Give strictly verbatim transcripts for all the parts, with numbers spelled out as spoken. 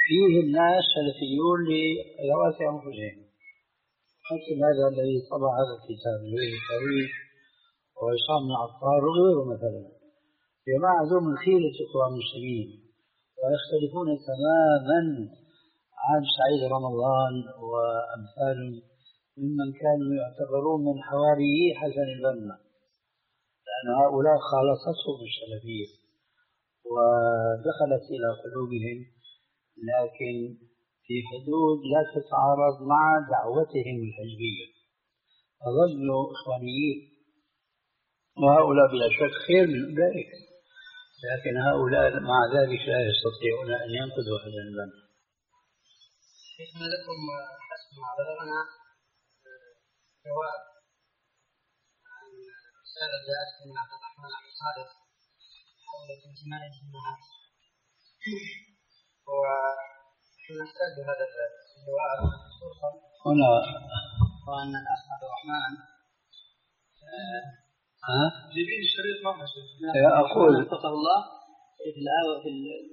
فيه الناس سلفيون لذوات أنفسهم، مثل هذا الذي طبع هذا الكتاب الذي طويل وعصام بن عطار وغيره مثلا. جماعة ذو من خيرة إخوان المسلمين ويختلفون تماما عن سعيد رمضان وأمثال ممن كانوا يعتبرون من حواري حسن البنا، لأن هؤلاء خالطتهم السلفية ودخلت إلى قلوبهم، لكن في حدود لا تتعارض مع دعوتهم الحزبية، فظلوا إخوانيين. وهؤلاء بلا شك خير من أولئك، لكن هؤلاء مع ذلك لا يستطيعون أن ينقذوا هذا البند. شيخنا لكم حسب ما بلغنا جواب عن رسالة جاءت من عبد الرحمن أبو صالح حول انتماء الجماعات، ونحتاج هذا الجواب خصوصا هنا وأن الأخ عبد الرحمن ها جيبين الشريط ما أقول وفقه الله في الآوة في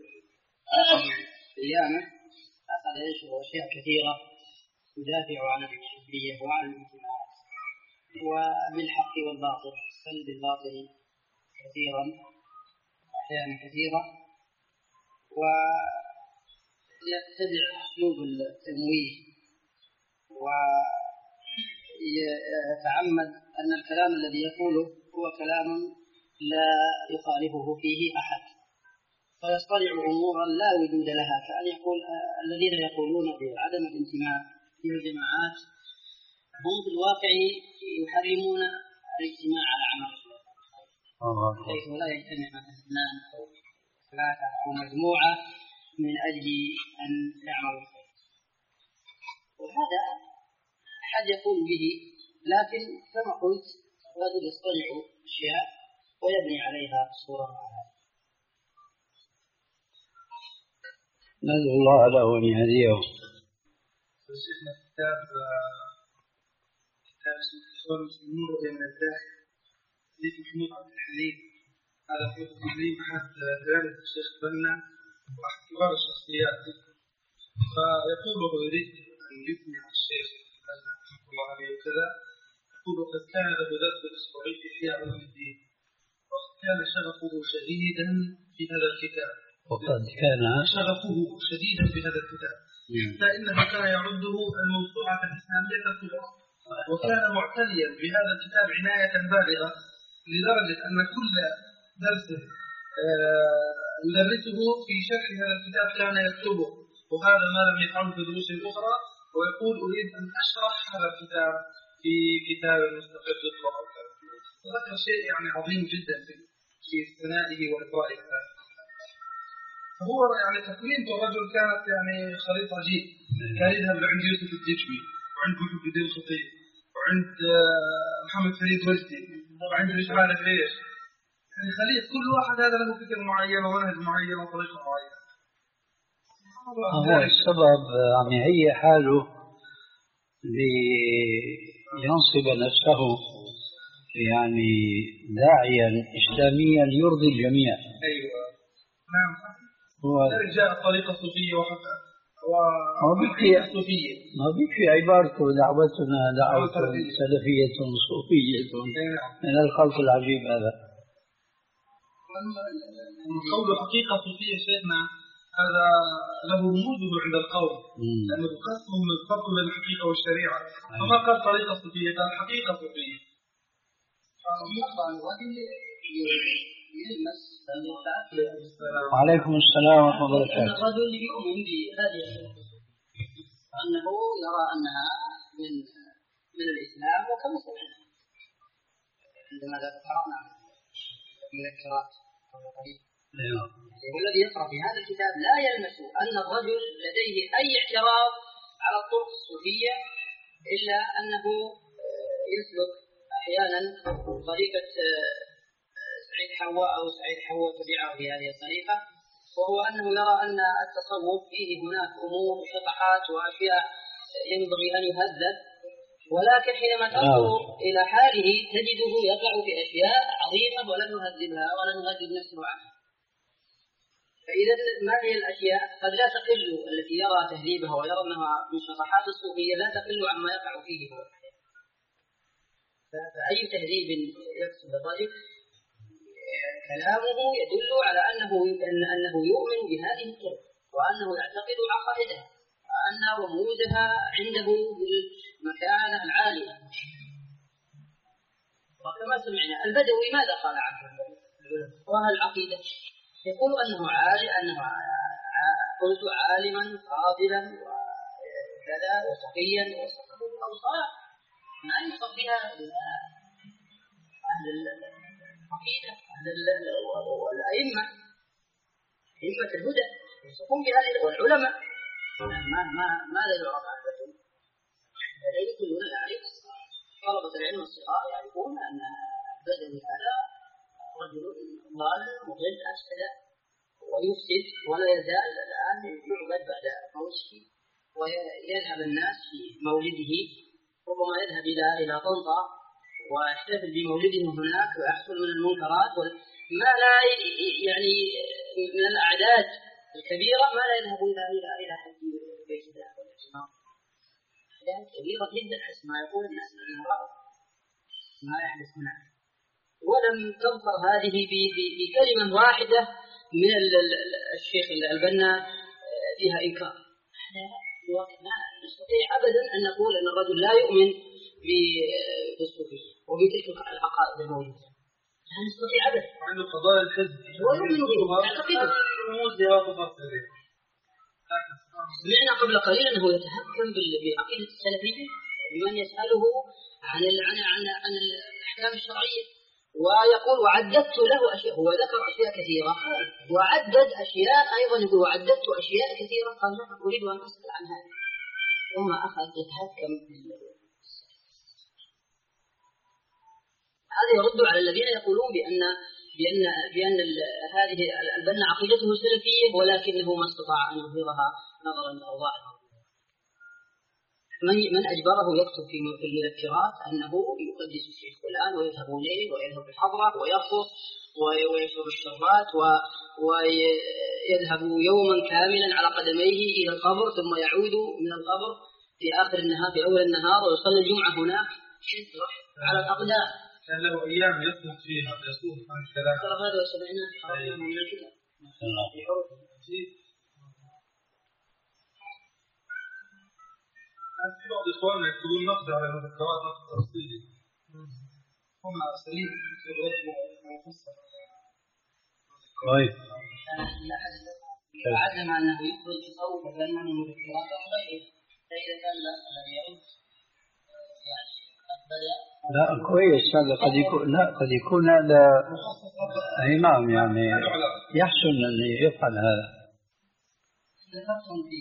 القيامة أخذ ينشر أشياء كثيرة تدافع عن الحزبية وعن الانتماءات وبالحق والباطل، سلب الباطل كثيرا أحيانا كثيرة، ويتبع أسلوب التمويه ويتعمد أن الكلام الذي يقوله هو كلام لا يخالفه فيه أحد، فيصطلع أمورا لا وجود لها، كأن يقول الذين يقولون بعدم الانتماء في الجماعات هم في الواقع يحرمون الاجتماع على عمل حيث لا يجتمع مثلا اثنان أو ثلاثة أو مجموعة من أجل أن يعملوا الخير، وهذا أحد يقول به، لكن كما قلت الرجل يصطلع أشياء ويبني عليها صورة معها. نسأل الله له أن يهديه. وشيخنا كتاب كتاب اسمه إخوان المسلمين من الداخل ليك محمود عبد الحليم، هذا محمود عبد الحليم أحد تلامذة الشيخ بنا وأحد كبار الشخصيات، فيقول وهو يريد أن يثني على الشيخ بنا رحمه الله عليه وكذا، يقول وقد كان له ذات الأسبوعي في إحياء علوم الدين، وقد كان شغفه شديدا في هذا الكتاب وقد كان شغفه شديدا في هذا الكتاب حتى إنه كان يعده الموسوعة الإسلامية الكبرى، وكان معتنيا بهذا الكتاب عناية بالغة لدرجة أن كل درس يدرسه في شرح هذا الكتاب كان يكتبه، وهذا ما لم يفعله في دروس أخرى، ويقول أريد أن أشرح هذا الكتاب في كتاب مستقل القرآن. وذكر شيء يعني عظيم جدا في ثنائه وإطرائه. هو يعني تكوينة الرجل كانت يعني خليط عجيب، كان يذهب عند يوسف الدجوي وعند محمد الدين الخطيب وعند محمد فريد وجدي وعند مش عارف ايش، يعني خليط كل واحد هذا له فكر معين ومنهج معين وطريقة معينة. هو السبب عم يهيئ حاله لينصب نفسه يعني داعيا إسلاميا يرضي الجميع. أيوة نعم، هو جاء الطريقة الصوفية وحتى ما الصوفية ما في عبارته دعوتنا دعوة سلفية صوفية من الخلق العجيب هذا. قول حقيقة صوفية شيخنا هذا له رموزه عند القوم، لأنه قسم من الفرق بين الحقيقة والشريعة، فما قال طريقة صوفية قال حقيقة صوفية. وعليكم السلام ورحمة الله وبركاته. الرجل يؤمن بهذه أنه يرى أنها من من الإسلام وكما سمعنا عندما ذكرنا المذكرات والذي يقرأ في هذا الكتاب لا يلمس أن الرجل لديه أي اعتراض على الطرق الصوفية، إلا أنه يسلك أحيانا طريقة سعيد حواء أو سعيد حواء تبعه في هذه الطريقة، وهو أنه يرى أن التصوف فيه هناك أمور وشطحات وأشياء ينبغي أن يهذب، ولكن حينما تنظر إلى حاله تجده يقع في أشياء عظيمة ولن نهذبها ولن نهذب نفسه عنها. فإذا ما هي الأشياء قد لا تقل التي يرى تهذيبها ويرى أنها من شطحات الصوفية لا تقل عما يقع فيه هو. فأي تهذيب يقصد الرجل كلامه يدل على أنه أنه يؤمن بهذه الطرق وأنه يعتقد عقائدها وأن رموزها عنده بالمكانة العالية. وكما سمعنا البدوي ماذا قال عنه وها العقيدة؟ يقول أنه عالم أنه قلت عالما فاضلا وكذا وصفيا وصفه الأوصاف ما يوصف بها أهل العقيدة أهل والأئمة أئمة الهدى يوصفون بهذه والعلماء ما ما ماذا يعرف عن البدوي؟ الذين كلنا يعرف طلبة العلم الصغار يعرفون أن البدوي هذا رجل ضال مضل أفسد ويفسد ولا يزال الآن يعبد بعد موته ويذهب الناس في مولده ربما يذهب إلى إلى طنطا ويحتفل بمولده هناك ويحصل من المنكرات ما لا يعني من الأعداد الكبيرة ما لا يذهب إلى إلى إلى حد بيت الله والاعتمار. أعداد كبيرة جدا حسب ما يقول الناس الذين رأوا ما يحدث هناك. ولم تظهر هذه بكلمة واحدة من الشيخ البنا فيها إنكار. ما نستطيع أبدا أن نقول أن الرجل لا يؤمن بالصوفية وبتلك العقائد الموجودة. لا نستطيع أبدا. عنده قضايا الحزب. هو يؤمن بها. يعتقد. سمعنا قبل قليل أنه يتحكم بعقيدة السلفية بمن يسأله عن عن عن عن الأحكام الشرعية. ويقول وعددت له أشياء هو ذكر أشياء كثيرة وعدد أشياء أيضا يقول وعددت أشياء كثيرة قال لا أريد أن أسأل عن هذا ثم أخذ يتحكم. هذا يرد على الذين يقولون بأن بأن بأن هذه البنا عقيدته سلفية ولكنه ما استطاع أن يظهرها نظرا لأوضاع من من أجبره يكتب في المذكرات أنه يقدس الشيخ فلان ويذهب إليه ويذهب الحضرة ويرقص ويشرب الشربات ويذهب يوما كاملا على قدميه إلى القبر ثم يعود من القبر في آخر النهار في أول النهار ويصلي الجمعة هناك على الأقدام. كان له أيام يصدق فيها يصوم عن الكلام. ترى هذا وسمعناه من الكتاب. في بعض إخواننا يكتبون نقد على المذكرات نقد تفصيلي. هم سليم في الرسم المفصل. كويس. عدم أنه يخرج صوت فن من المذكرات غيره فإذا كان الذي يعود لا كويس هذا قد يكون لا قد يكون هذا إمام يعني يحسن أن يفعل هذا. ذكرتم في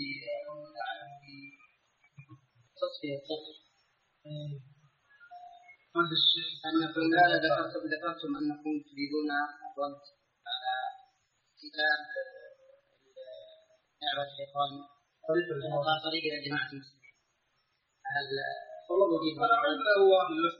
تصفية الطفل أنكم لا ذكرتم ذكرتم أنكم تريدون الرد على كتاب دعوة الشيطان طريق إلى جماعة المسلمين. هل وجد هو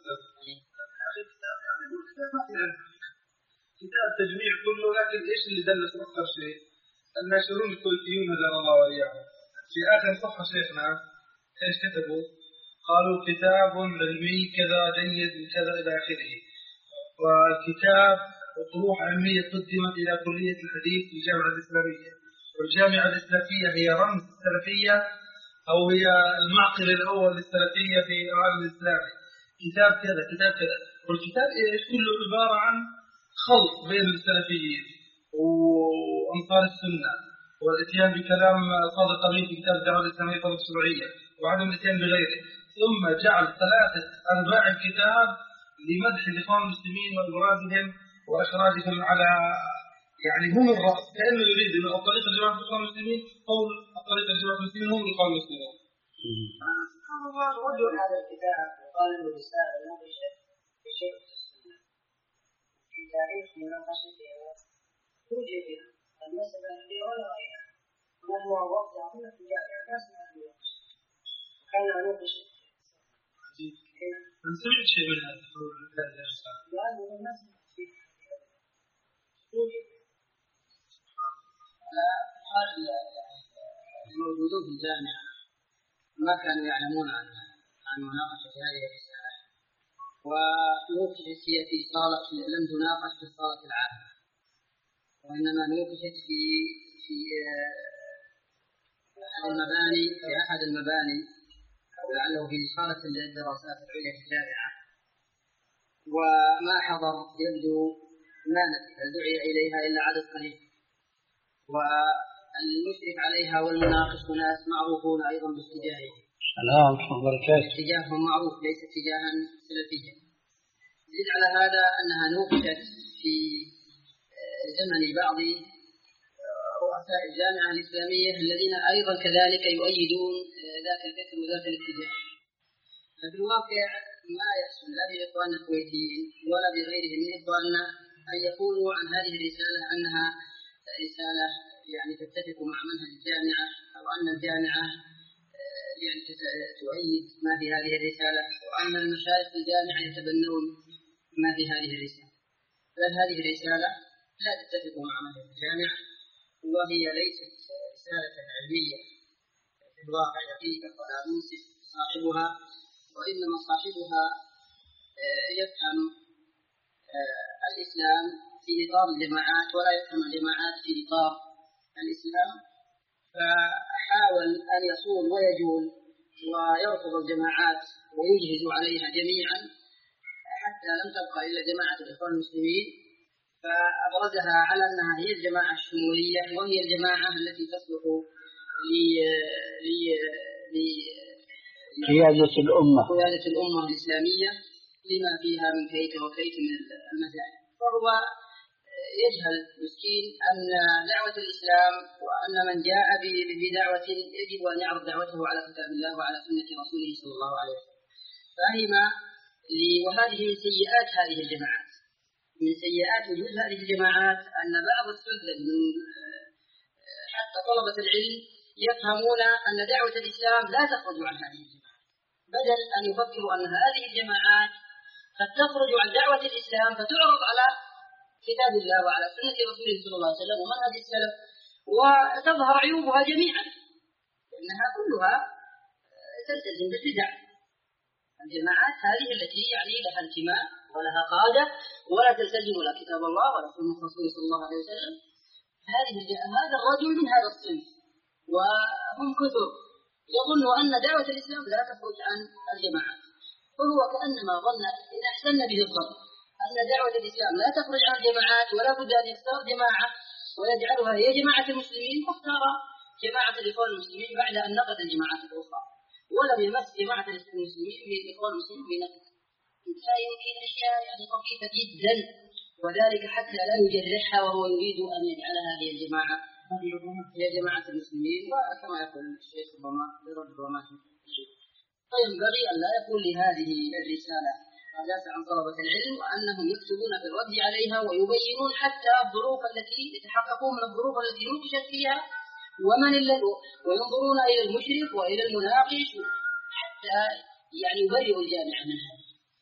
كتاب تجميع كله لكن إيش اللي دلس أكثر شيء الناشرون الكويتيون هدانا الله وإياهم في آخر صفحة شيخنا إيش كتبوا؟ قالوا كتاب علمي كذا جيد كذا إلى آخره. والكتاب طروح علمية قدمت إلى كلية الحديث في الجامعة الإسلامية والجامعة الإسلامية هي رمز السلفية أو هي المعقل الأول للسلفية في العالم الإسلامي. كتاب كذا كتاب كذا والكتاب إيش كله عبارة عن خلط بين السلفيين وأنصار السنة والإتيان بكلام صادق قبيل في كتاب الدعوة الإسلامية الفرق الشرعية وعدم الإتيان بغيره ثم جعل ثلاثة أرباع الكتاب لمدح الإخوان المسلمين وإبرازهم وإخراجهم على يعني هم الرأس كأنه يريد أن الطريق الجماعة الإخوان المسلمين قول الطريق الجماعة المسلمين هم الإخوان المسلمين. رجل هذا الكتاب وقال له رسالة مناقشة بشيء السنة في تاريخ مناقشتها توجد المسألة التي ولا غيرها ونحن وقتها كنا في الجامعة لا سمعنا مناقشة كان نناقش من سمعت شيء من هذا الرسالة؟ لا أنا ما سمعت شيء الموجودون في الجامعة ما كانوا يعلمون عن عن مناقشة هذه الرسالة، ونوقشت هي في صالة لم تناقش في الصالة العامة، وإنما نوقشت في في أحد المباني في أحد المباني أو لعله في صالة الدراسات العليا في الجامعة، وما حضر يبدو ما نفذ دعي إليها إلا عدد قليل، والمشرف عليها والمناقش ناس معروفون أيضا باتجاههم. السلام وبركاته. اتجاههم معروف ليس اتجاها سلفيا. زد على هذا أنها نوقشت في زمن بعض رؤساء الجامعة الإسلامية الذين أيضا كذلك يؤيدون ذات الفكر وذات الاتجاه. ففي الواقع ما يحصل لا بإخواننا الكويتيين ولا بغيرهم من إخواننا أن يقولوا عن هذه الرسالة أنها رسالة يعني تتفق مع منهج الجامعة، أو أن الجامعة يعني تؤيد ما في هذه الرسالة، وأن المشايخ في الجامعة يتبنون ما في هذه الرسالة. بل هذه الرسالة لا تتفق مع منهج الجامعة، وهي ليست رسالة علمية في الواقع حقيقة ولا منصف صاحبها، وإنما صاحبها يفهم الإسلام في إطار الجماعات ولا يفهم الجماعات في إطار الإسلام، فحاول أن يصول ويجول ويرفض الجماعات ويجهز عليها جميعا حتى لم تبقى إلا جماعة الإخوان المسلمين، فأبرزها على أنها هي الجماعة الشمولية، وهي الجماعة التي تصلح لقيادة الأمة قيادة الأمة الإسلامية لما فيها من كيت وكيت من المذاهب. فهو يجهل مسكين أن دعوة الإسلام وأن من جاء بدعوة يجب أن يعرض دعوته على كتاب الله وعلى سنة رسوله صلى الله عليه وسلم. فهم وهذه من سيئات هذه الجماعات، من سيئات وجود هذه الجماعات أن بعض السذج من حتى طلبة العلم يفهمون أن دعوة الإسلام لا تخرج عن هذه الجماعات، بدل أن يفكروا أن هذه الجماعات قد تخرج عن دعوة الإسلام فتعرض على كتاب الله وعلى سنة رسوله صلى الله عليه وسلم ومنهج السلف وتظهر عيوبها جميعا، لأنها كلها تلتزم بالبدع. الجماعات هذه التي يعني لها انتماء ولها قادة ولا تلتزم لا كتاب الله ولا سنة رسوله صلى الله عليه وسلم، هذه هذا الرجل من هذا الصنف وهم كثر يظن أن دعوة الإسلام لا تخرج عن الجماعات، وهو كأنما ظن إن أحسن به الظن أن دعوة الإسلام لا تخرج عن الجماعات ولا بد أن يختار جماعة ويجعلها هي جماعة المسلمين، فاختار جماعة الإخوان المسلمين بعد أن نقد الجماعات الأخرى، ولم يمس جماعة المسلمين من الإخوان المسلمين بنقد. يمكن أشياء يعني طفيفة جدا، وذلك حتى لا يجرحها وهو يريد أن يجعلها هي الجماعة هي جماعة المسلمين، وكما يقول الشيخ ربما ربما فينبغي أن لا يقول لهذه الرسالة حدث عن طلبة العلم وأنهم يكتبون في الرد عليها ويبينون حتى الظروف التي يتحققون من الظروف التي نوقشت فيها ومن الذي وينظرون إلى المشرف وإلى المناقش حتى يعني يبرئ الجامعة منها.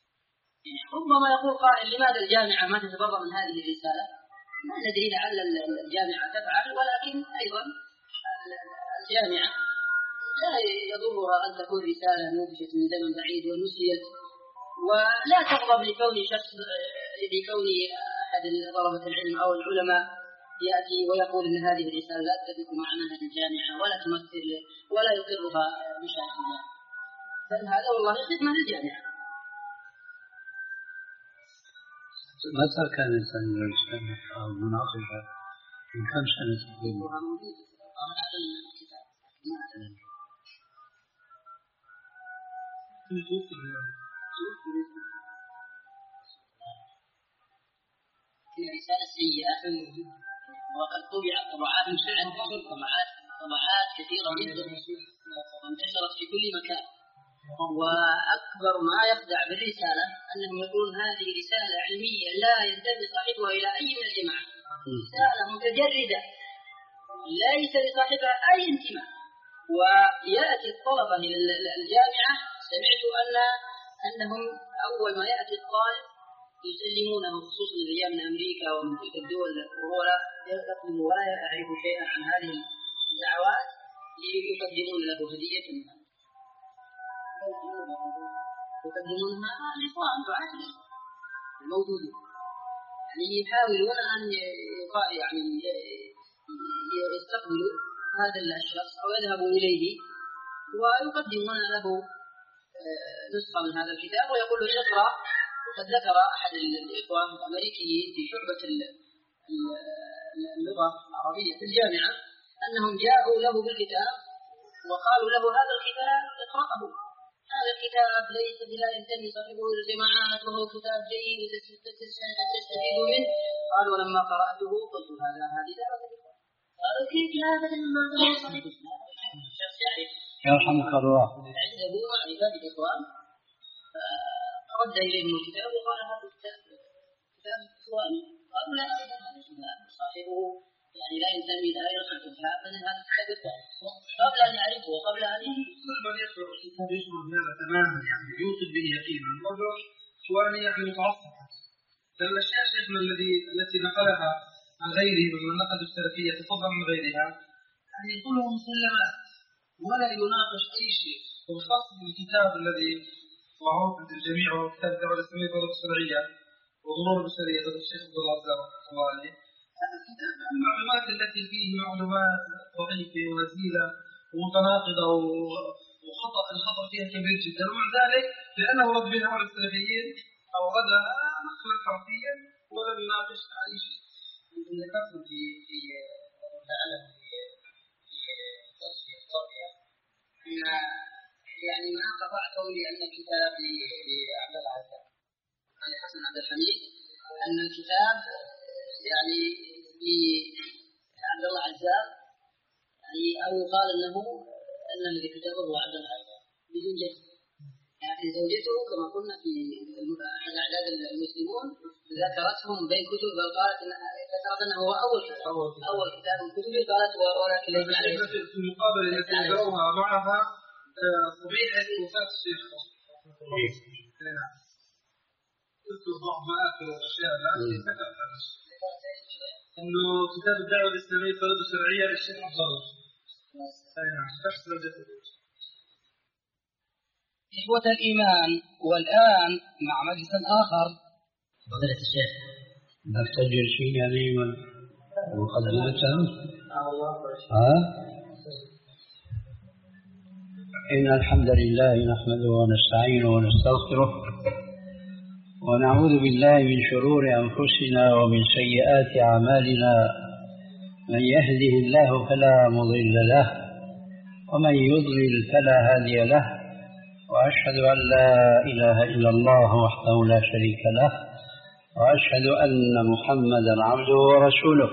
ربما يقول قائل لماذا الجامعة ما تتبرأ من هذه الرسالة؟ ما ندري لعل الجامعة تفعل، ولكن أيضا الجامعة لا يضرها أن تكون رسالة نوقشت من زمن بعيد ونسيت، ولا تغضب لكون شخص لكون أحد طلبة العلم أو العلماء يأتي ويقول إن هذه الرسالة لا تتفق مع منهج الجامعة ولا تمثل ولا يقرها مشايخ الجامعة، بل هذا والله خدمة للجامعة. متى كان الإنسان يرسل أو مناقشة من كم سنة تقريبا؟ هي رسالة سيئة وقد طبعت طبعات متعددة طبعات طبعات كثيرة جدا وانتشرت في كل مكان، وأكبر ما يخدع بالرسالة أنهم يقولون هذه رسالة علمية لا ينتمي صاحبها إلى أي من الجماعة، رسالة متجردة ليس لصاحبها أي انتماء. ويأتي الطلبة إلى الجامعة، سمعت أن أنهم أول ما يأتي الطالب يسلمونه خصوصا إذا جاء من أمريكا ومن تلك الدول وهو لا يقدم ولا يعرف شيئا عن هذه الدعوات يقدمون له هدية يقدمونها الإخوان الموجودين، يعني يحاولون أن يعني يستقبلوا هذا الشخص أو يذهبوا إليه ويقدمون له نسخة من هذا الكتاب ويقول له اقرأ. وقد ذكر أحد الإخوة الأمريكيين في شعبة اللغة العربية في الجامعة أنهم جاءوا له بالكتاب وقالوا له هذا الكتاب اقرأه، هذا الكتاب ليس بلا ينتمي صاحبه إلى الجماعات وهو كتاب جيد تستفيد منه. قالوا لما قرأته قلت هذا هذه دعوة قالوا كيف هذا لما هو صاحب الشخص يعرف يرحمك الله عنده عباد الإخوان فرد إليهم الكتاب وقال هذا الكتاب كتاب إخواني. قالوا لا صاحبه يعني لا ينتمي لا يرفع الكتاب من هذا الكتاب قبل أن يعرفه وقبل أن كل من يقرأ الكتاب يشعر بهذا تماما، يعني يوصل به يقينا الرجل سواء يعني متعصب. لأن الأشياء شيخنا الذي التي نقلها عن غيره ومن نقل السلفية تفضل من غيرها يعني يقوله مسلمات ولا يناقش أي شيء، وخاصة الكتاب الذي معروف عند الجميع وهو كتاب الدعوة الإسلامية والدعوة الشرعية وظهور البشرية ضد الشيخ عبد الله الزهر رحمه الله عليه. هذا الكتاب المعلومات التي فيه معلومات ضعيفة ونزيلة ومتناقضة وخطأ الخطأ فيها كبير جدا، ومع ذلك لأنه رد بها على السلفيين أوردها نقلا حرفيا ولم يناقش أي شيء. يمكن ذكرت في في تعلم في في تصفية الصبية أن يعني ما قطعته لأن الكتاب لعبد الله العزام علي حسن عبد الحميد أن الكتاب يعني لعبد الله العزام يعني أو قال أنه أن الذي كتبه هو عبد الله العزام بدون جسد. يعني زوجته كما قلنا في أحد أعداد المسلمون ذكرتهم بين كتب قالت ذكرت أنه هو أول كتاب أول كتاب من كتب قالت ولكن ليس عليه. في المقابل التي ذكروها معها طبيعة وفاة الشيخ تذكر بعض مآثر والأشياء التي ذكرتها إنه كتاب الدعوة الإسلامية والدعوة الشرعية للشيخ عبد الله. إخوة الإيمان، والآن مع مجلس آخر. فضيلة الشيخ نفتجر شيء يعني مقدمة ها إن الحمد لله نحمده ونستعينه ونستغفره ونعوذ بالله من شرور أنفسنا ومن سيئات أعمالنا، من يهده الله فلا مضل له ومن يضلل فلا هادي له، وأشهد أن لا إله إلا الله وحده لا شريك له، وأشهد أن محمدا عبده ورسوله.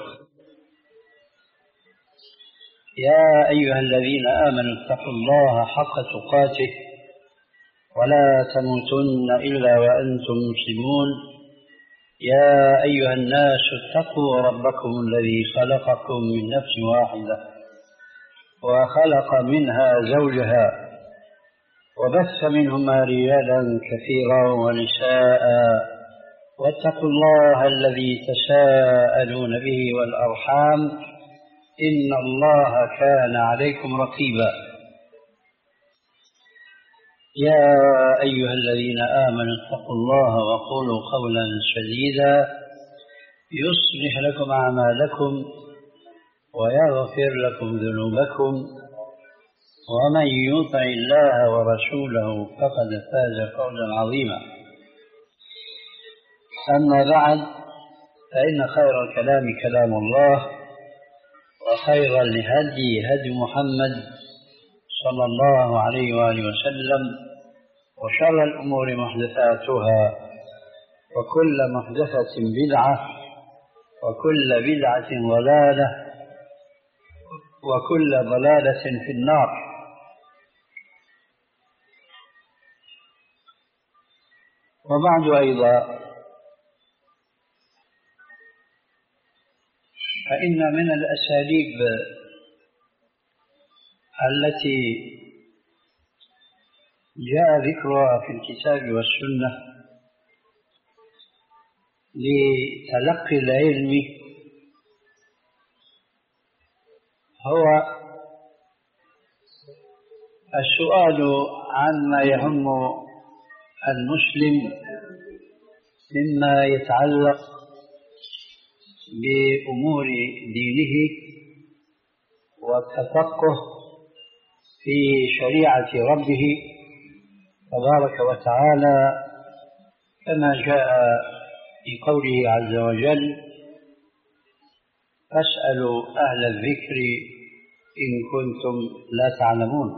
يا أيها الذين آمنوا اتقوا الله حق تقاته ولا تموتن إلا وأنتم مسلمون. يا أيها الناس اتقوا ربكم الذي خلقكم من نفس واحدة وخلق منها زوجها وبث منهما رجالا كثيرا ونساء، واتقوا الله الذي تساءلون به والأرحام إن الله كان عليكم رقيبا. يا أيها الذين آمنوا اتقوا الله وقولوا قولا سديدا يصلح لكم أعمالكم ويغفر لكم ذنوبكم، ومن يطع الله ورسوله فقد فاز فوزا عظيما. أما بعد، فإن خير الكلام كلام الله، وخير الهدي هدي محمد صلى الله عليه وآله وسلم، وشر الأمور محدثاتها، وكل محدثة بدعة، وكل بدعة ضلالة، وكل ضلالة في النار. وبعد أيضا، فإن من الأساليب التي جاء ذكرها في الكتاب والسنة لتلقي العلم هو السؤال عما يهم المسلم مما يتعلق بأمور دينه والتفقه في شريعة ربه تبارك وتعالى كما جاء في قوله عز وجل: فاسألوا أهل الذكر إن كنتم لا تعلمون.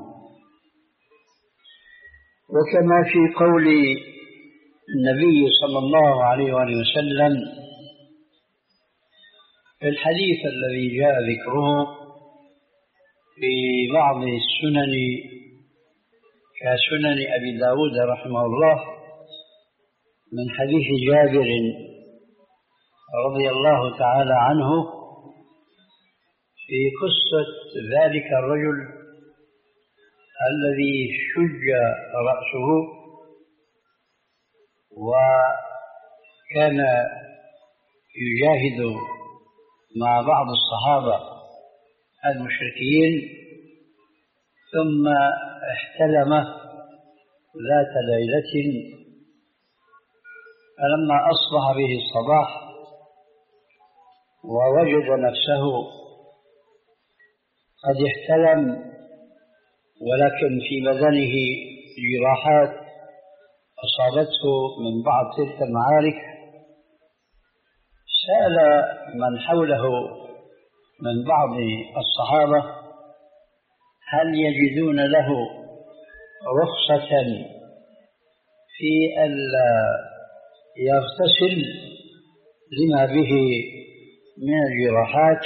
وكما في قول النبي صلى الله عليه وسلم في الحديث الذي جاء ذكره في بعض السنن كسنن أبي داود رحمه الله من حديث جابر رضي الله تعالى عنه في قصة ذلك الرجل الذي شج رأسه وكان يجاهد مع بعض الصحابة المشركين ثم احتلم ذات ليلة، فلما أصبح به الصباح ووجد نفسه قد احتلم ولكن في بدنه جراحات أصابته من بعض تلك المعارك، سأل من حوله من بعض الصحابة هل يجدون له رخصة في أن يغتسل لما به من الجراحات،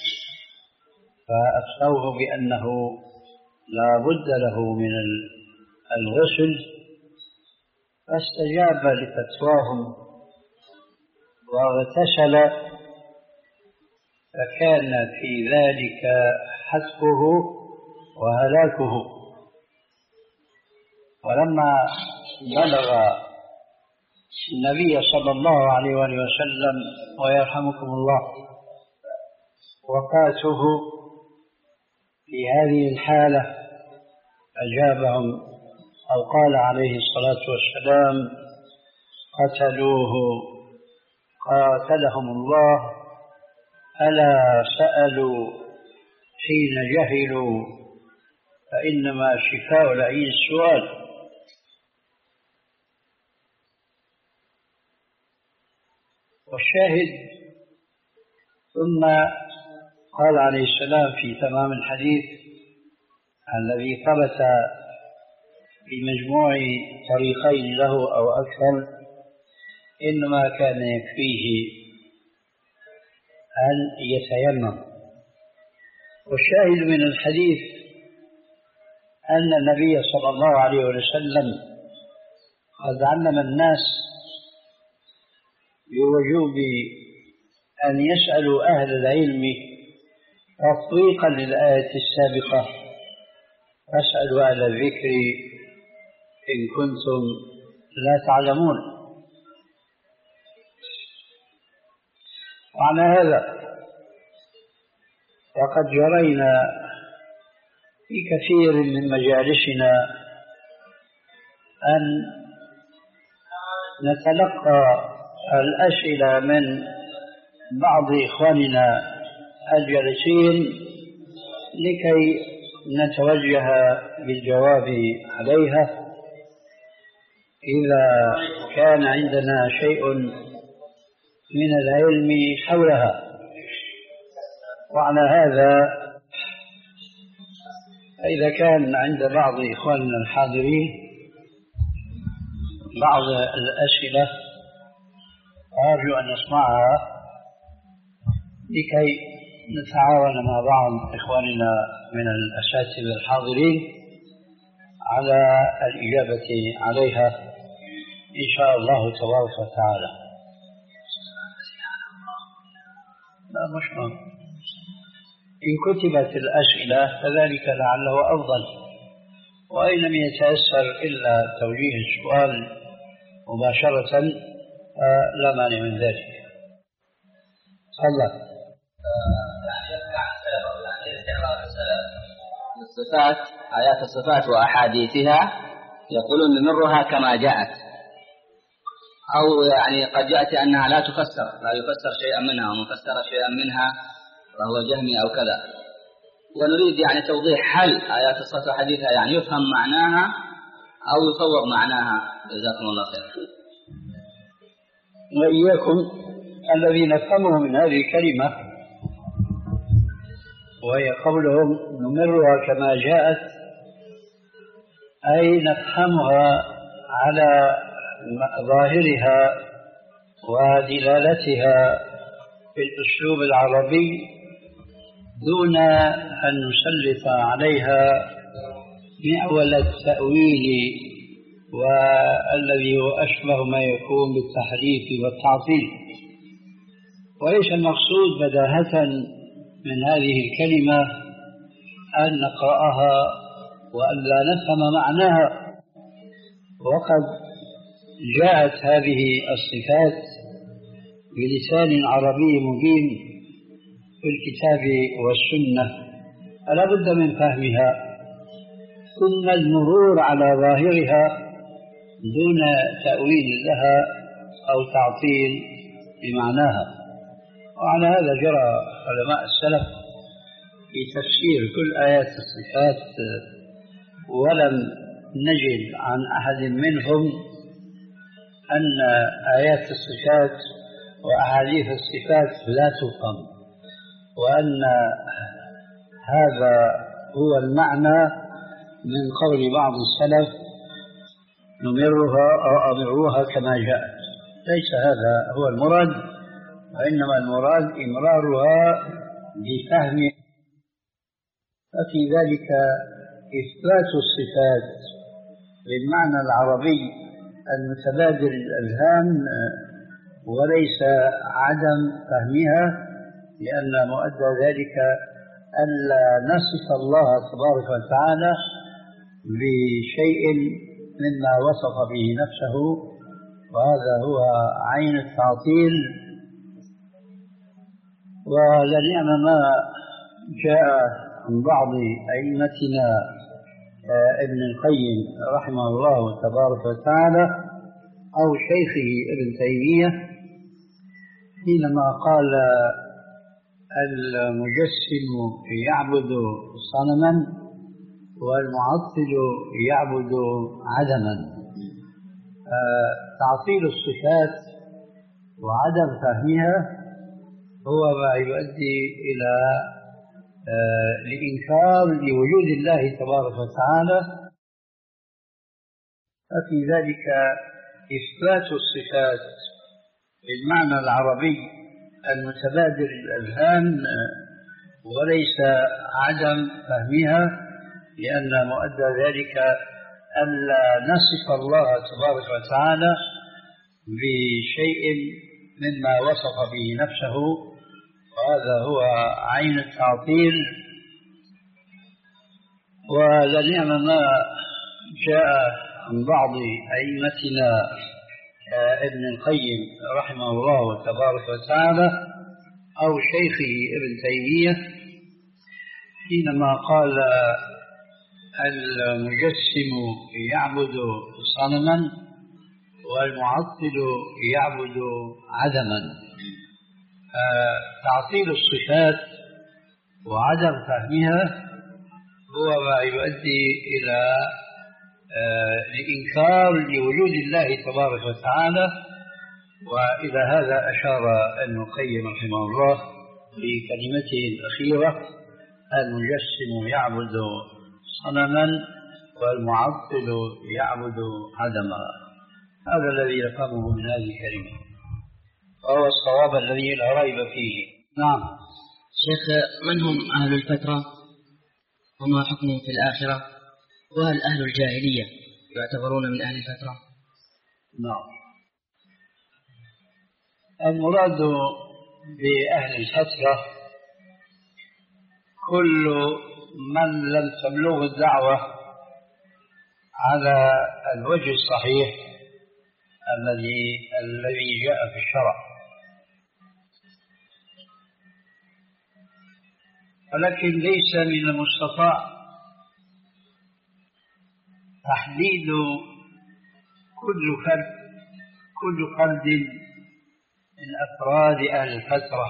فأفتوه بأنه لا بد له من الغسل، فاستجاب لفتواهم واغتسل، فكان في ذلك حتفه وهلاكه. ولما بلغ النبي صلى الله عليه وسلم ويرحمكم الله وفاته في هذه الحالة أجابهم أو قال عليه الصلاة والسلام: قتلوه قاتلهم الله، ألا سألوا حين جهلوا فإنما شفاء العي السؤال. والشاهد ثم قال عليه السلام في تمام الحديث الذي ثبت في مجموع طريقين له أو أكثر: إنما كان يكفيه أن يتيمم. والشاهد من الحديث أن النبي صلى الله عليه وسلم قد علم الناس بوجوب أن يسألوا أهل العلم تطبيقا للآية السابقة: فاسألوا أهل الذكر إن كنتم لا تعلمون. وعلى هذا وقد جرينا في كثير من مجالسنا أن نتلقى الأسئلة من بعض إخواننا الجالسين لكي نتوجه بالجواب عليها إذا كان عندنا شيء من العلم حولها. وعلى هذا إذا كان عند بعض إخواننا الحاضرين بعض الأسئلة أرجو أن نسمعها لكي نتعاون مع بعض إخواننا من الأساتذة الحاضرين على الإجابة عليها إن شاء الله تبارك وتعالى. لا مشكلة، إن كتبت الأسئلة فذلك لعله أفضل، وإن لم يتيسر إلا توجيه السؤال مباشرة لا مانع من ذلك. تفضل. الصفات، آيات الصفات وأحاديثها يقولون نمرها كما جاءت، أو يعني قد يأتي أنها لا تفسر، لا يفسر شيئا منها ومفسر شيئا منها وهو جهمي أو كذا. ونريد يعني توضيح هل آيات الصفات وأحاديثها يعني يفهم معناها أو يصور معناها. جزاكم الله خير. وإياكم الذي نفهمه من هذه الكلمة وهي قولهم نمرها كما جاءت، أي نفهمها على ظاهرها ودلالتها في الأسلوب العربي دون أن نسلط عليها معول التأويل والذي هو أشبه ما يكون بالتحريف والتعطيل. وليس المقصود بداهة من هذه الكلمة أن نقرأها وأن لا نفهم معناها، وقد جاءت هذه الصفات بلسان عربي مبين في الكتاب والسنة، فلا بد من فهمها ثم المرور على ظاهرها دون تأويل لها أو تعطيل لمعناها. وعلى هذا جرى علماء السلف في تفسير كل آيات الصفات، ولم نجد عن أحد منهم أن آيات الصفات وأحاديث الصفات لا تفهم، وأن هذا هو المعنى من قول بعض السلف نمرها أو أمروها كما جاءت. ليس هذا هو المراد، وإنما المراد إمرارها بفهم. ففي ذلك إثبات الصفات بالمعنى العربي المتبادر الأذهان وليس عدم فهمها، لأن مؤدى ذلك ألا نصف الله تبارك وتعالى بشيء مما وصف به نفسه، وهذا هو عين التعطيل. ولنعم ما جاء عن بعض أئمتنا ابن القيم رحمه الله تبارك وتعالى أو شيخه ابن تيمية حينما قال المجسم يعبد صنما والمعطل يعبد عدما. تعطيل الصفات وعدم فهمها هو ما يؤدي إلى الإنكار لوجود الله تبارك وتعالى. ففي ذلك إثبات الصفات بالمعنى العربي المتبادر الأذهان وليس عدم فهمها، لأن مؤدى ذلك ألا نصف الله تبارك وتعالى بشيء مما وصف به نفسه، وهذا هو عين التعطيل. ولنعم ما جاء عن بعض أئمتنا ابن القيم رحمه الله تبارك وتعالى أو شيخه ابن تيمية حينما قال المجسم يعبد صنما والمعطل يعبد عدما. تعطيل الصفات وعدم فهمها هو ما يؤدي إلى الإنكار لوجود الله تبارك وتعالى. وإلى هذا أشار ابن القيم رحمه الله في كلمته الأخيرة المجسم يعبد صنما والمعطل يعبد عدما. هذا الذي يفهمه من هذه الكلمة، وهو الصواب الذي لا ريب فيه. نعم. شيخ، من هم أهل الفترة وما حكمهم في الآخرة؟ وهل أهل الجاهلية يعتبرون من أهل الفترة؟ نعم. المراد بأهل الفترة كل من لم تبلغ الدعوة على الوجه الصحيح الذي الذي جاء في الشرع، ولكن ليس من المستطاع تحديد كل فرد كل فرد من أفراد أهل الفترة،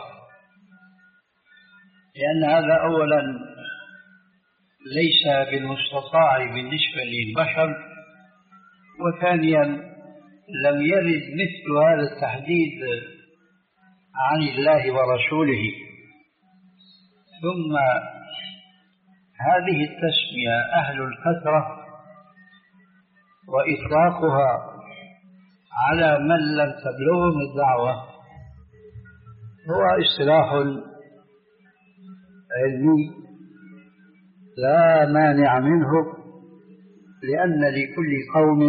لأن هذا أولا ليس بالمستطاع بالنسبة للبشر، وثانيا لم يرد مثل هذا التحديد عن الله ورسوله. ثم هذه التسمية أهل الفترة وإطلاقها على من لم تبلغهم الدعوة هو اصطلاح علمي لا مانع منه، لأن لكل قوم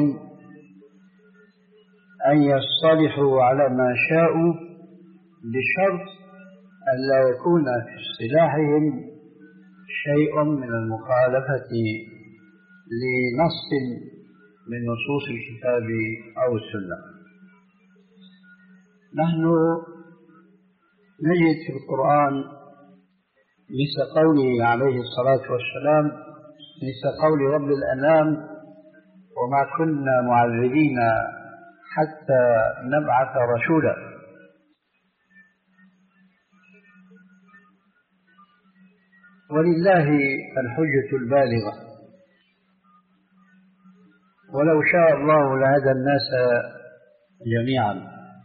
أن يصطلحوا على ما شاءوا بشرط أن لا يكون في اصطلاحهم شيء من المخالفة لنص من نصوص الكتاب أو السنة. نحن نجد في القرآن مثل قوله عليه الصلاة والسلام، مثل قول رب الأنام: وما كنا معذبين حتى نبعث رسولا. ولله الحجة البالغة، ولو شاء الله لهدى الناس جميعا.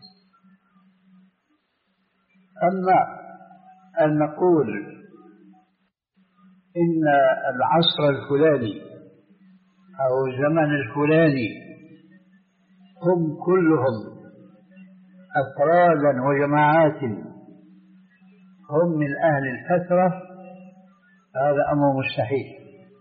أما أن نقول إن العصر الفلاني أو الزمن الفلاني هم كلهم أفرادا وجماعات هم من أهل الفترة، هذا أمر مستحيل.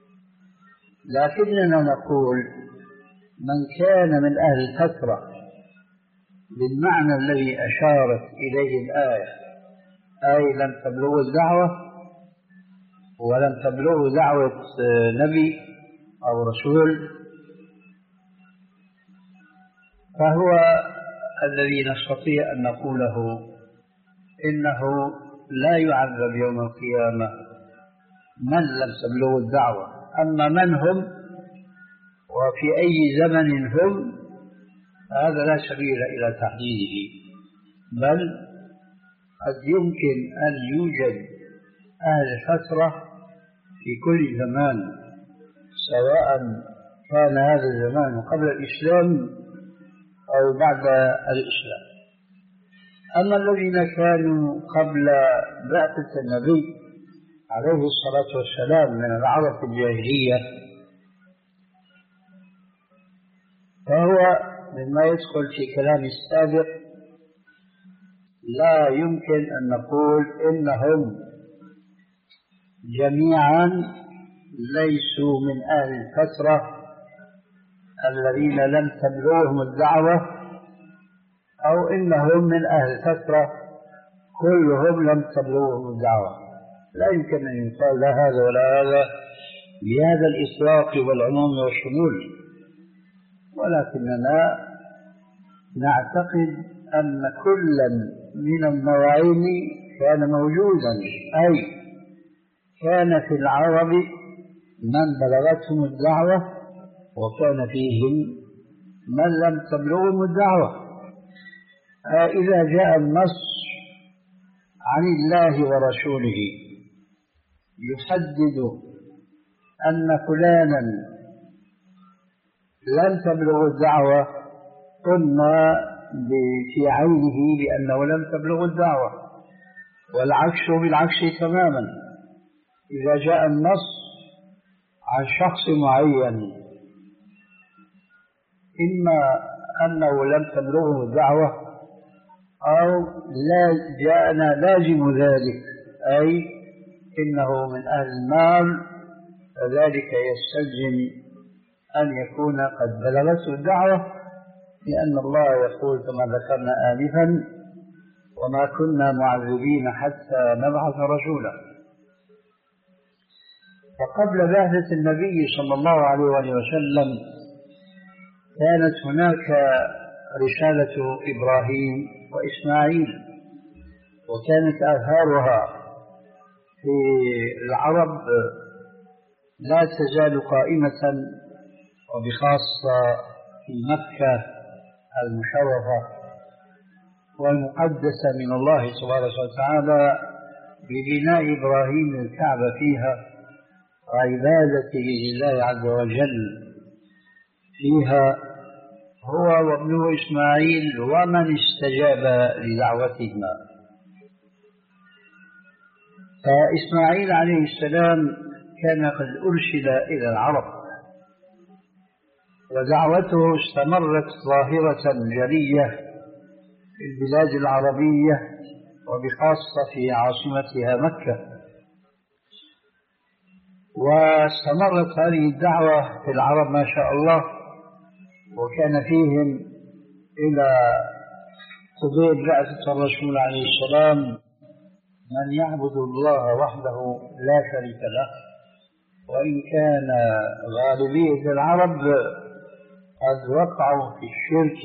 لكننا نقول من كان من أهل الفترة بالمعنى الذي أشارت إليه الآية، أي لم تبلغ الدعوة ولم تبلغ دعوة نبي أو رسول، فهو الذي نستطيع أن نقوله إنه لا يعذب يوم القيامة من لم تبلغ الدعوة. أما من هم وفي أي زمن هم هذا لا سبيل إلى تحديده، بل قد يمكن أن يوجد أهل فترة في كل زمان، سواء كان هذا الزمان قبل الإسلام أو بعد الإسلام. أما الذين كانوا قبل بعثة النبي عليه الصلاة والسلام من العرب الجاهلية فهو مما يدخل في كلام السابق. لا يمكن أن نقول إنهم جميعا ليسوا من أهل الفترة الذين لم تبلغهم الدعوة، أو إنهم من أهل الفترة كلهم لم تبلغهم الدعوة. لا يمكن أن يقال لا هذا ولا هذا بهذا الإطلاق والعموم والشمول، ولكننا نعتقد أن كلا من النوعين كان موجودا، أي كان في العرب من بلغتهم الدعوة وكان فيهم من لم تبلغهم الدعوة. إذا جاء النص عن الله ورسوله يحدد أن فلانا لم تبلغ الدعوة، قلنا في عينه بأنه لم تبلغ الدعوة، والعكس بالعكس تماما. إذا جاء النص عن شخص معين إما أنه لم تبلغه الدعوة أو لا جاءنا لازم ذلك، أي إنه من أهل النار، فذلك يستلزم أن يكون قد بلغته الدعوة، لأن الله يقول كما ذكرنا آنفا: وما كنا معذبين حتى نبعث رسولا. فقبل بعثة النبي صلى الله عليه وسلم كانت هناك رسالة إبراهيم وإسماعيل، وكانت آثارها في العرب لا تزال قائمة، وبخاصة في مكة المشرفة والمقدسة من الله تبارك وتعالى ببناء إبراهيم الكعبة فيها وعبادته لله عز وجل فيها هو وابنه إسماعيل ومن استجاب لدعوتهما. فإسماعيل عليه السلام كان قد أرسل إلى العرب، ودعوته استمرت ظاهرة جلية في البلاد العربية وبخاصة في عاصمتها مكة، واستمرت هذه الدعوة في العرب ما شاء الله، وكان فيهم إلى قبيل بعثة الرسول عليه السلام من يعبد الله وحده لا شريك له، وإن كان غالبية العرب قد وقعوا في الشرك،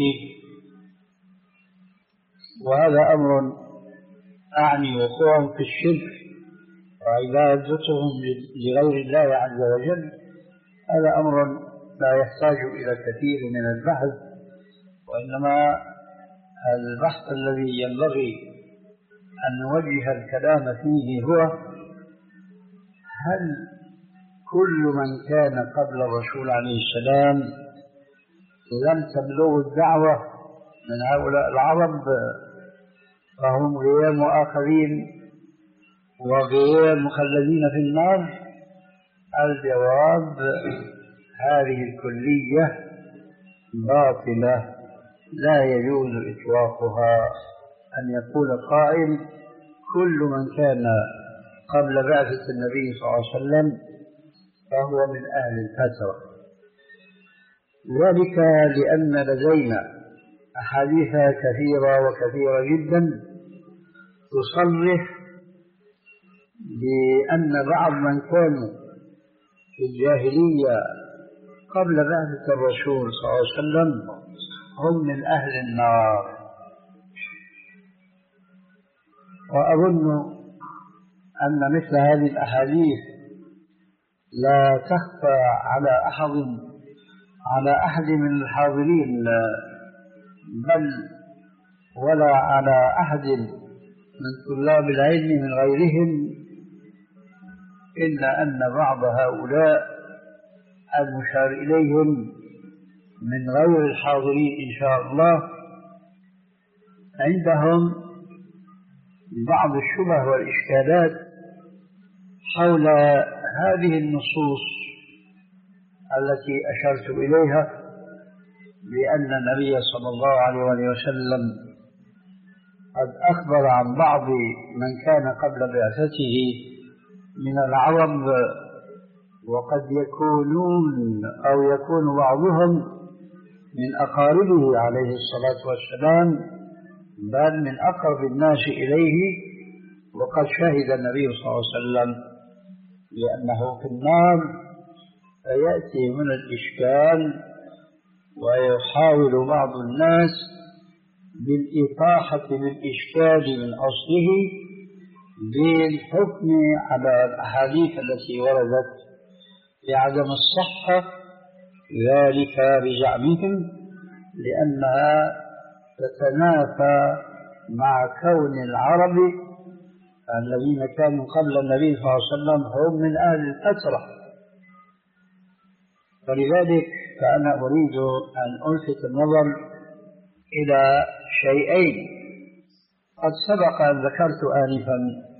وهذا أمر أعني وقوعهم في الشرك وعبادتهم لغير الله عز وجل، هذا أمر لا يحتاج إلى كثير من البحث، وإنما البحث الذي ينبغي أن نوجه الكلام فيه هو: هل كل من كان قبل الرسول عليه السلام لم تبلغ الدعوة من هؤلاء العرب فهم غير مؤاخذين وغير مخلدين في النار؟ الجواب: هذه الكلية باطلة، لا يجوز إطلاقها أن يقول قائل كل من كان قبل بعثة النبي صلى الله عليه وسلم فهو من أهل الفترة، ذلك لأن لدينا أحاديث كثيرة وكثيرة جدا تصرح بأن بعض من كانوا في الجاهلية قبل بعثة الرسول صلى الله عليه وسلم هم من أهل النار. وأظن أن مثل هذه الأحاديث لا تخفى على أحد على أحد من الحاضرين، بل ولا على أحد من طلاب العلم من غيرهم، إلا أن بعض هؤلاء المشار إليهم من غير الحاضرين إن شاء الله عندهم بعض الشبه والإشكالات حول هذه النصوص التي أشرت إليها، لأن النبي صلى الله عليه وسلم قد أخبر عن بعض من كان قبل بعثته من العرب، وقد يكونون أو يكون بعضهم من أقاربه عليه الصلاة والسلام، بل من أقرب الناس إليه، وقد شهد النبي صلى الله عليه وسلم بأنه في النار، فيأتي من الإشكال ويحاول بعض الناس بالإطاحة بالإشكال من أصله بالحكم على الأحاديث التي وردت بعدم الصحة، ذلك بزعمهم لأنها تتنافى مع كون العرب الذين كانوا قبل النبي صلى الله عليه وسلم هم من أهل الفترة. فلذلك فأنا أريد أن ألفت النظر إلى شيئين قد سبق أن ذكرت آنفا،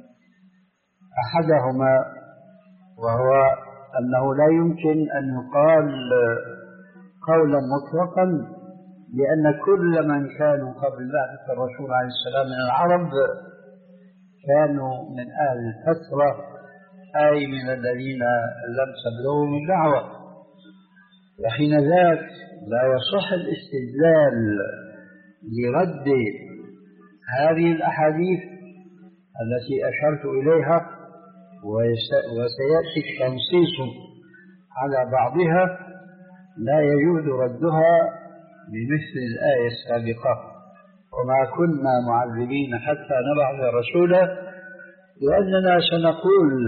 أحدهما وهو أنه لا يمكن أن يقال قولا مطلقا لأن كل من كانوا قبل بعثة الرسول عليه السلام من العرب كانوا من أهل الفترة، أي من الذين لم تبلغهم الدعوة، وحين ذاك لا يصح الاستدلال لرد هذه الأحاديث التي أشرت إليها، وسيأتي التنصيص على بعضها، لا يجوز ردها بمثل الآية السابقة: وما كنا معذبين حتى نبعث رسولا، لأننا سنقول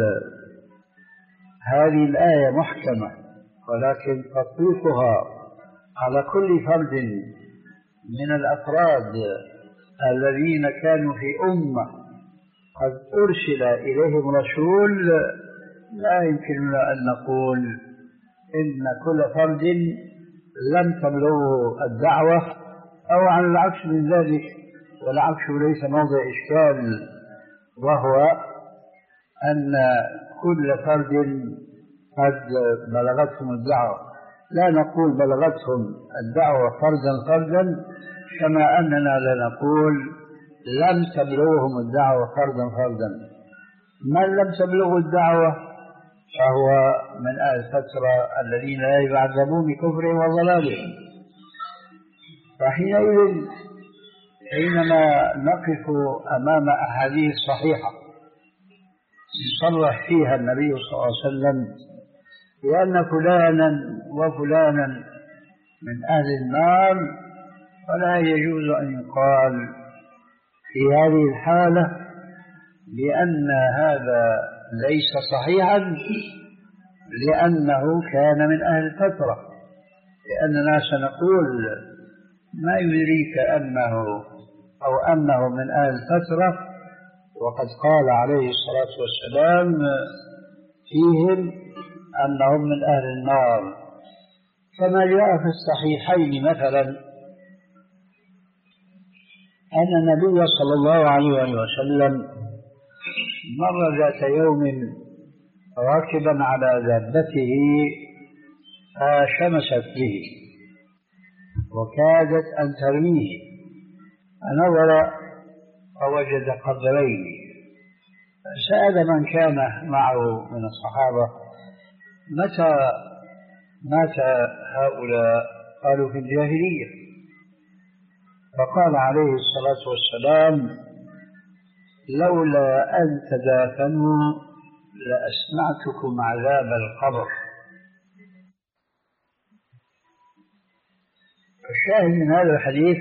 هذه الآية محكمة، ولكن تطبيقها على كل فرد من الأفراد الذين كانوا في أمة قد أرسل إليهم رسول، لا يمكننا أن نقول إن كل فرد لم تبلغه الدعوة أو على العكس من ذلك، والعكس ليس موضع إشكال، وهو أن كل فرد قد بلغتهم الدعوة. لا نقول بلغتهم الدعوة فردا فردا، كما أننا لا نقول لم تبلغهم الدعوة فردا فردا. من لم تبلغه الدعوة فهو من أهل الفترة الذين لا يعذبون بكفرهم وضلالهم. فحينئذ حينما نقف أمام أحاديث صحيحة يصرح فيها النبي صلى الله عليه وسلم بأن فلانا وفلانا من أهل النار، فلا يجوز أن يقال في هذه الحالة بأن هذا ليس صحيحا لأنه كان من أهل الفترة، لأننا سنقول ما يدريك أنه أو أنه من أهل الفترة، وقد قال عليه الصلاة والسلام فيهم أنهم من أهل النار. كما جاء في الصحيحين مثلا أن النبي صلى الله عليه وسلم مر ذات يوم راكبا على دابته فشمست به وكادت أن ترميه، فنظر فوجد قبرين، سأل من كان معه من الصحابة: متى مات هؤلاء؟ قالوا: في الجاهلية. فقال عليه الصلاة والسلام: لولا أن تدافنوا لأسمعتكم عذاب القبر. الشاهد من هذا الحديث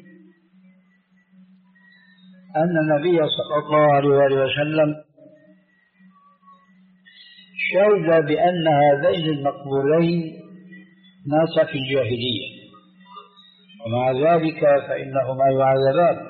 أن النبي صلى الله عليه وسلم شهد بأن هذين المقبورين مات في الجاهلية، ومع ذلك فإنهما يعذبان.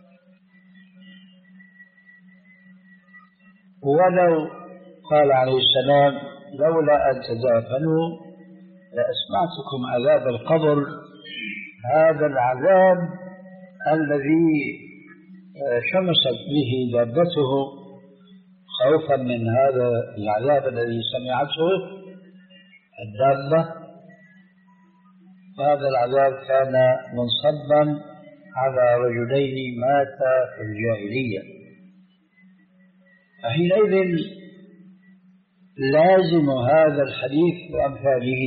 ولو قال عليه السلام: لولا أن تدافنوا لأسمعتكم عذاب القبر، هذا العذاب الذي شمست به دابته خوفا من هذا العذاب الذي سمعته الدابة، هذا العذاب كان منصبا على رجلين ماتا في الجاهلية. فحينئذ لازم هذا الحديث وأمثاله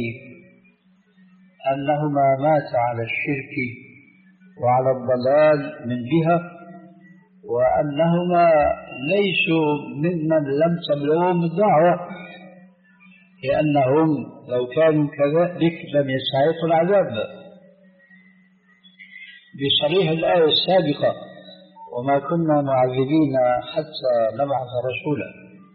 أنهما ماتا على الشرك وعلى الضلال من جهة، وأنهما ليسوا ممن لم تبلغهم الدعوة، لأنهم لو كانوا كذلك لم يستحقوا العذاب بصريح الآية السابقة: وما كنا معذبين حتى نبعث رسولا.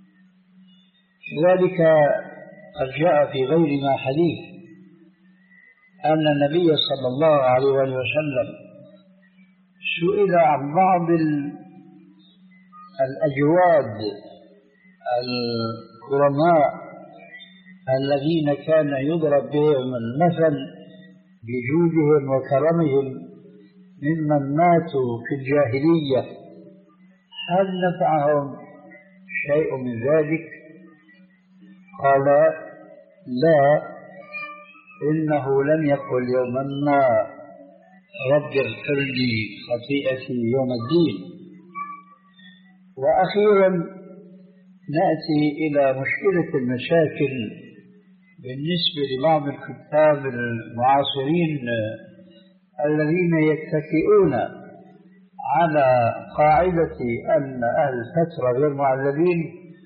لذلك قد جاء في غيرنا حديث أن النبي صلى الله عليه وسلم سئل عن بعض الأجواد الكرماء الذين كان يضرب بهم المثل بجودهم وكرمهم ممن ماتوا في الجاهلية: هل نفعهم شيء من ذلك؟ قال: لا، إنه لم يقل يوما ما: رب اغفر لي خطيئتي يوم الدين. وأخيرا نأتي إلى مشكلة المشاكل بالنسبة لبعض الكتاب المعاصرين الذين يتكئون على قاعدة أن أهل الفترة غير معذبين،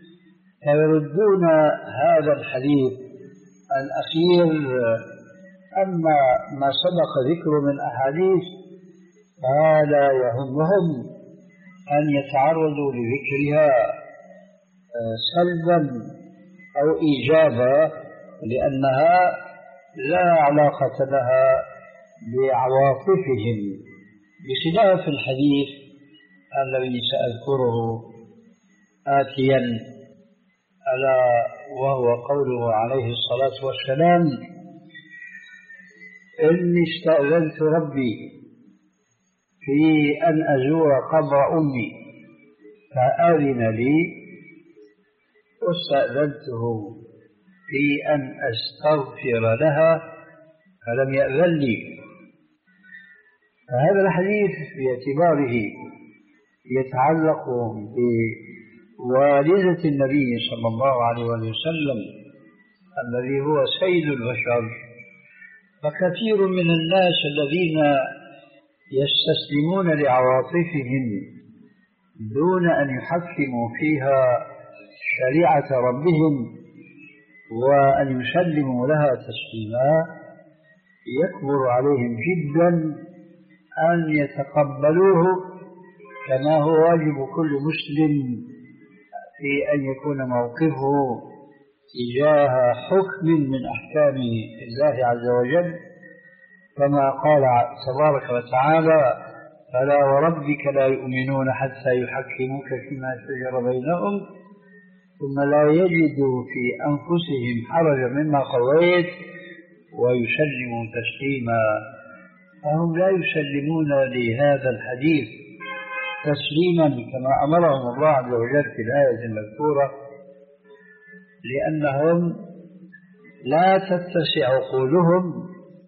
فيردون هذا الحديث الأخير أما ما سبق ذكره من أحاديث فلا يهمهم أن يتعرضوا لذكرها سلبا أو إيجابا، لأنها لا علاقة لها بعواطفهم، بخلاف الحديث الذي سأذكره آتيا، ألا وهو قوله عليه الصلاة والسلام: إني استأذنت ربي في أن أزور قبر أمي فأذن لي، واستأذنته في أن أستغفر لها فلم يأذن لي. فهذا الحديث باعتباره يتعلق بوالدة النبي صلى الله عليه وسلم الذي هو سيد البشر، فكثير من الناس الذين يستسلمون لعواطفهم دون أن يحكموا فيها شريعة ربهم وأن يسلموا لها تسليما، يكبر عليهم جدا أن يتقبلوه كما هو واجب كل مسلم في أن يكون موقفه تجاه حكم من أحكام الله عز وجل، كما قال تبارك وتعالى: فلا وربك لا يؤمنون حتى يحكموك فيما شجر بينهم ثم لا يجدوا في أنفسهم حرجا مما قضيت ويسلموا تسليما. فهم لا يسلمون لهذا الحديث تسليما كما أمرهم الله عز وجل في الآية المذكورة، لأنهم لا تتسع عقولهم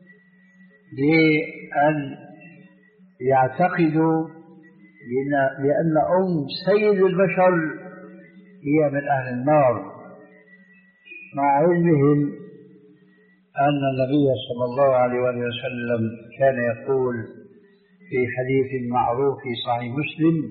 بأن يعتقدوا بأن أم سيد البشر هي من أهل النار، مع علمهم أن النبي صلى الله عليه وسلم كان يقول في حديث معروف في صحيح مسلم: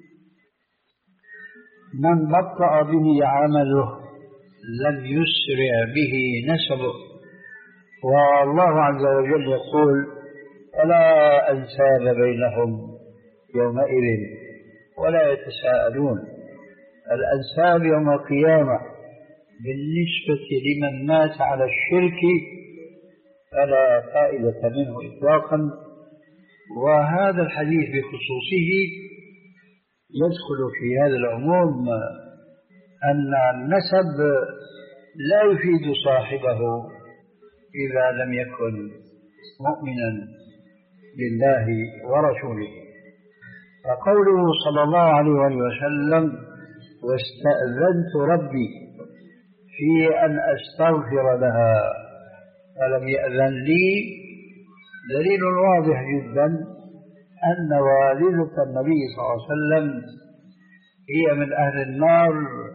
من بطأ به عمله لم يسرع به نسبه. والله عز وجل يقول: فلا أنساب بينهم يومئذ ولا يتساءلون. الأنساب يوم القيامة بالنسبة لمن مات على الشرك فلا فائدة منه إطلاقا، وهذا الحديث بخصوصه يدخل في هذا العموم أن النسب لا يفيد صاحبه إذا لم يكن مؤمنا بالله ورسوله. فقوله صلى الله عليه وسلم: واستأذنت ربي في أن أستغفر لها فلم يأذن لي، دليل واضح جدا أن والدة النبي صلى الله عليه وسلم هي من أهل النار،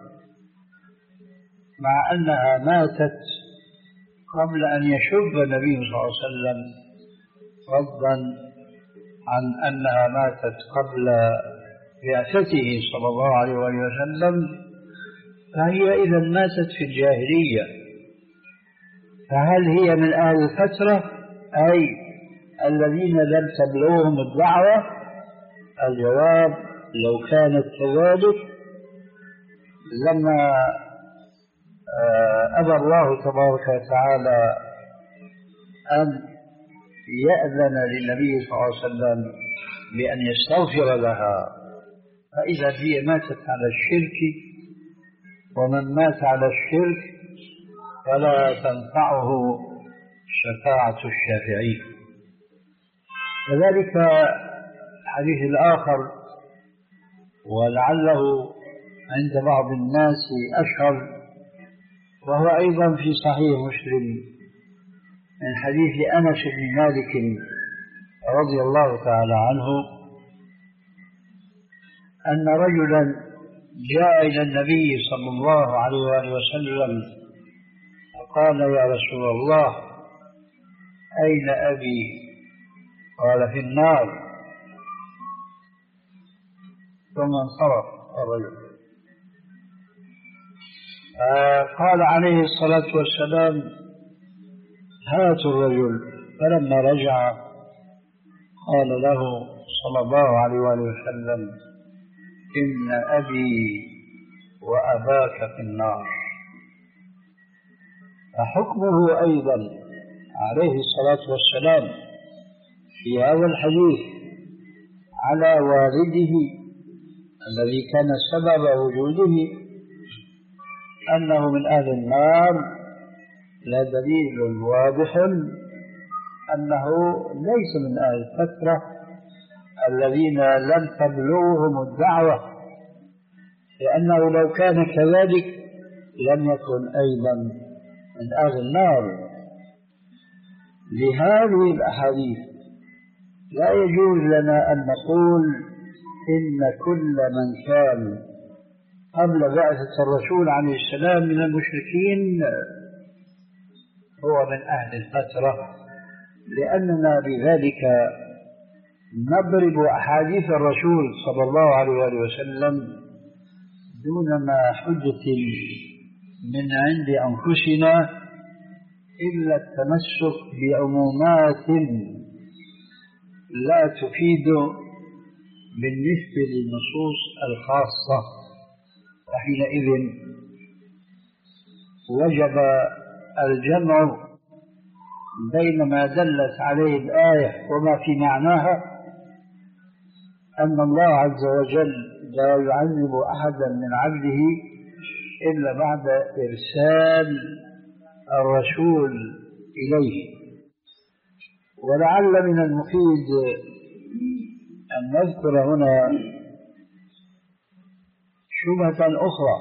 مع أنها ماتت قبل أن يشب النبي صلى الله عليه وسلم، فضلا عن أنها ماتت قبل بعثته صلى الله عليه وسلم، فهي إذا ماتت في الجاهلية. فهل هي من أهل الفترة أي الذين لم تبلغهم الدعوة؟ الجواب: لو كانت كذلك لما أبى الله تبارك وتعالى أن يأذن للنبي صلى الله عليه وسلم بأن يستغفر لها. فإذا هي ماتت على الشرك، ومن مات على الشرك فلا تنفعه شفاعة الشافعين. كذلك الحديث الآخر، ولعله عند بعض الناس أشهر، وهو أيضا في صحيح مسلم من حديث أنس بن مالك رضي الله تعالى عنه أن رجلا جاء إلى النبي صلى الله عليه وآله وسلم فقال: يا رسول الله، أين أبي؟ قال: في النار. ثم انصرف الرجل. قال عليه الصلاة والسلام: هاتوا الرجل فلما رجع قال له صلى الله عليه وآله وسلم: إن أبي وأباك في النار. فحكمه أيضا عليه الصلاة والسلام في هذا الحديث على والده الذي كان سبب وجوده أنه من أهل النار، لا دليل واضح أنه ليس من أهل الفترة الذين لم تبلغهم الدعوة، لأنه لو كان كذلك لم يكن أيضا من أهل النار. لهذه الأحاديث لا يجوز لنا أن نقول إن كل من كان قبل بعثة الرسول عليه السلام من المشركين هو من أهل الفترة، لأننا بذلك نضرب أحاديث الرسول صلى الله عليه وآله وسلم دون ما حجة من عند أنفسنا إلا التمسك بعمومات لا تفيد بالنسبة للنصوص الخاصة، وحينئذ وجب الجمع بين ما دلت عليه الآية وما في معناها، أن الله عز وجل لا يعذب أحدا من عبده إلا بعد إرسال الرسول إليه. ولعل من المفيد أن نذكر هنا شبهة أخرى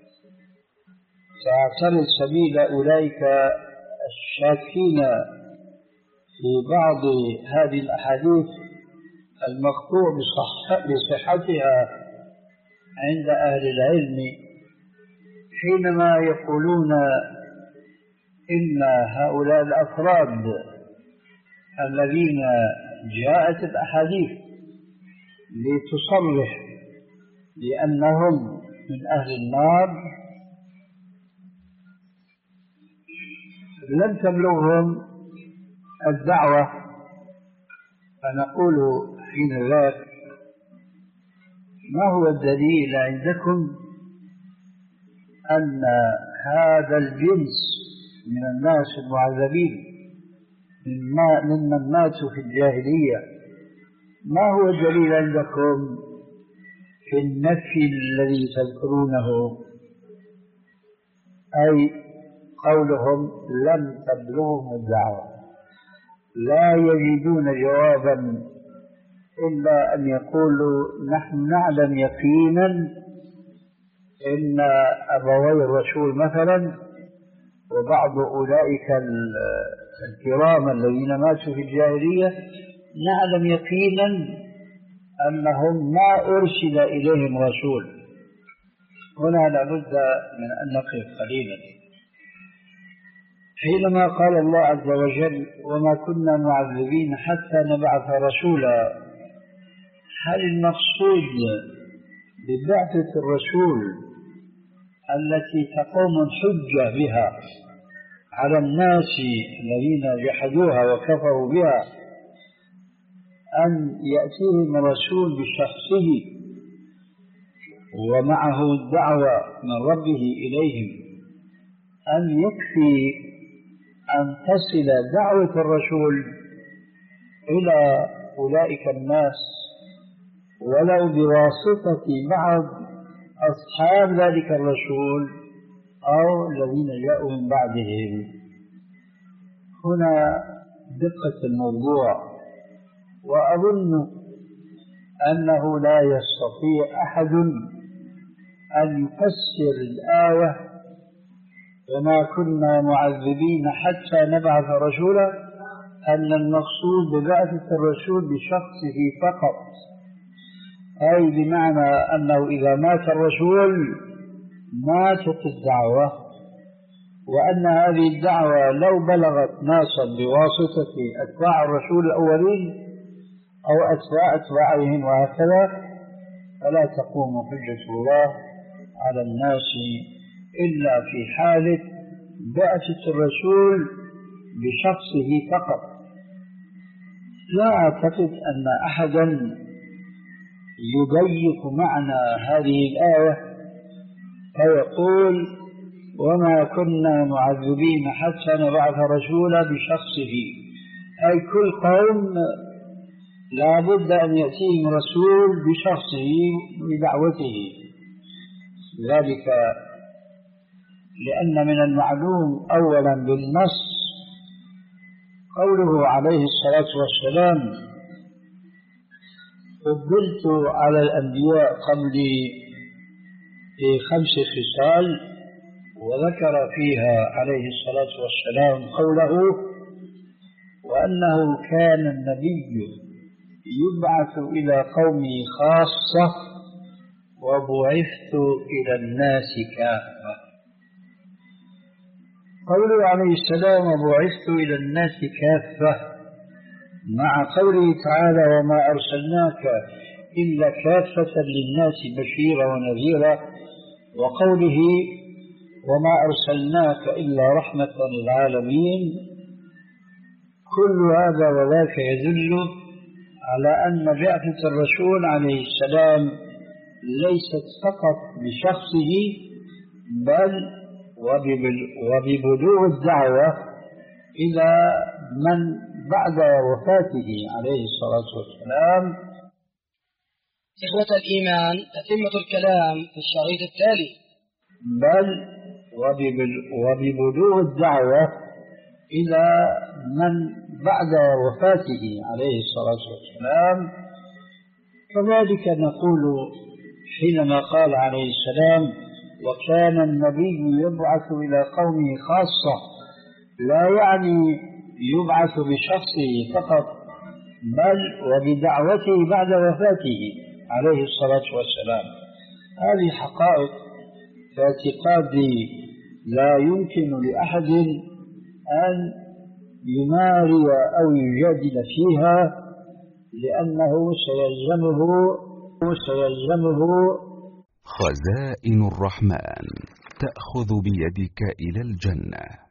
تعترض سبيل أولئك الشاكين في بعض هذه الأحاديث المقطوع بصحتها عند أهل العلم، حينما يقولون إن هؤلاء الأفراد الذين جاءت الأحاديث لتصرح بأنهم من أهل النار لم تبلغهم الدعوة، فنقول حين ذاك: ما هو الدليل عندكم أن هذا الجنس من الناس المعذبين ممن ماتوا في الجاهلية، ما هو الدليل عندكم في النفي الذي تذكرونه، أي قولهم لم تبلغهم الدعوة؟ لا يجدون جوابا إلا أن يقولوا: نحن نعلم يقينا إن أبوي الرسول مثلا وبعض أولئك الكرام الذين ماتوا في الجاهلية نعلم يقينا أنهم ما أرسل إليهم رسول. هنا لابد من أن نقف قليلا. حينما قال الله عز وجل: وما كنا معذبين حتى نبعث رسولا، هل المقصود ببعثة الرسول التي تقوم الحجة بها على الناس الذين جحدوها وكفروا بها أن يأتيهم الرسول بشخصه ومعه الدعوة من ربه إليهم، أن يكفي أن تصل دعوة الرسول إلى أولئك الناس ولو بواسطة بعض أصحاب ذلك الرسول أو الذين جاءوا من بعدهم؟ هنا دقة الموضوع، وأظن أنه لا يستطيع أحد أن يفسر الآية وما كنا معذبين حتى نبعث رسولا أن المقصود ببعثة الرسول بشخصه فقط، أي بمعنى أنه إذا مات الرسول ماتت الدعوة، وأن هذه الدعوة لو بلغت ناسا بواسطة أتباع الرسول الأولين أو أتباع أتباعهم وهكذا فلا تقوم حجة الله على الناس إلا في حالة بعثة الرسول بشخصه فقط. لا أعتقد أن أحدا يضيق معنى هذه الآية فيقول وما كنا معذبين حتى نبعث رسولا بشخصه، أي كل قوم لا بد أن يأتيهم رسول بشخصه بدعوته. ذلك لأن من المعلوم أولا بالنص قوله عليه الصلاة والسلام فضلت على الأنبياء قبلي في خمس خصال، وذكر فيها عليه الصلاة والسلام قوله وأنه كان النبي يبعث إلى قومه خاصة وبعثت إلى الناس كافة. قوله عليه السلام وبعثت إلى الناس كافة مع قوله تعالى وما أرسلناك إلا كافة للناس بشيرا ونذيرا، وقوله وما أرسلناك إلا رحمة للعالمين، كل هذا وذاك يدل على أن بعثة الرسول عليه السلام ليست فقط بشخصه بل وببلوغ الدعوة إلى من بعد وفاته عليه الصلاة والسلام. إخوة الإيمان، أتمة الكلام في الشريط التالي. بل وببلوغ الدعوة إلى من بعد وفاته عليه الصلاة والسلام. كذلك نقول حينما قال عليه السلام وكان النبي يبعث إلى قومه خاصة، لا يعني يبعث بشخصه فقط بل وبدعوته بعد وفاته عليه الصلاة والسلام. هذه حقائق في اعتقادي لا يمكن لأحد أن يماري أو يجادل فيها، لأنه سيلزمه سيلزمه خزائن الرحمن تأخذ بيدك إلى الجنة.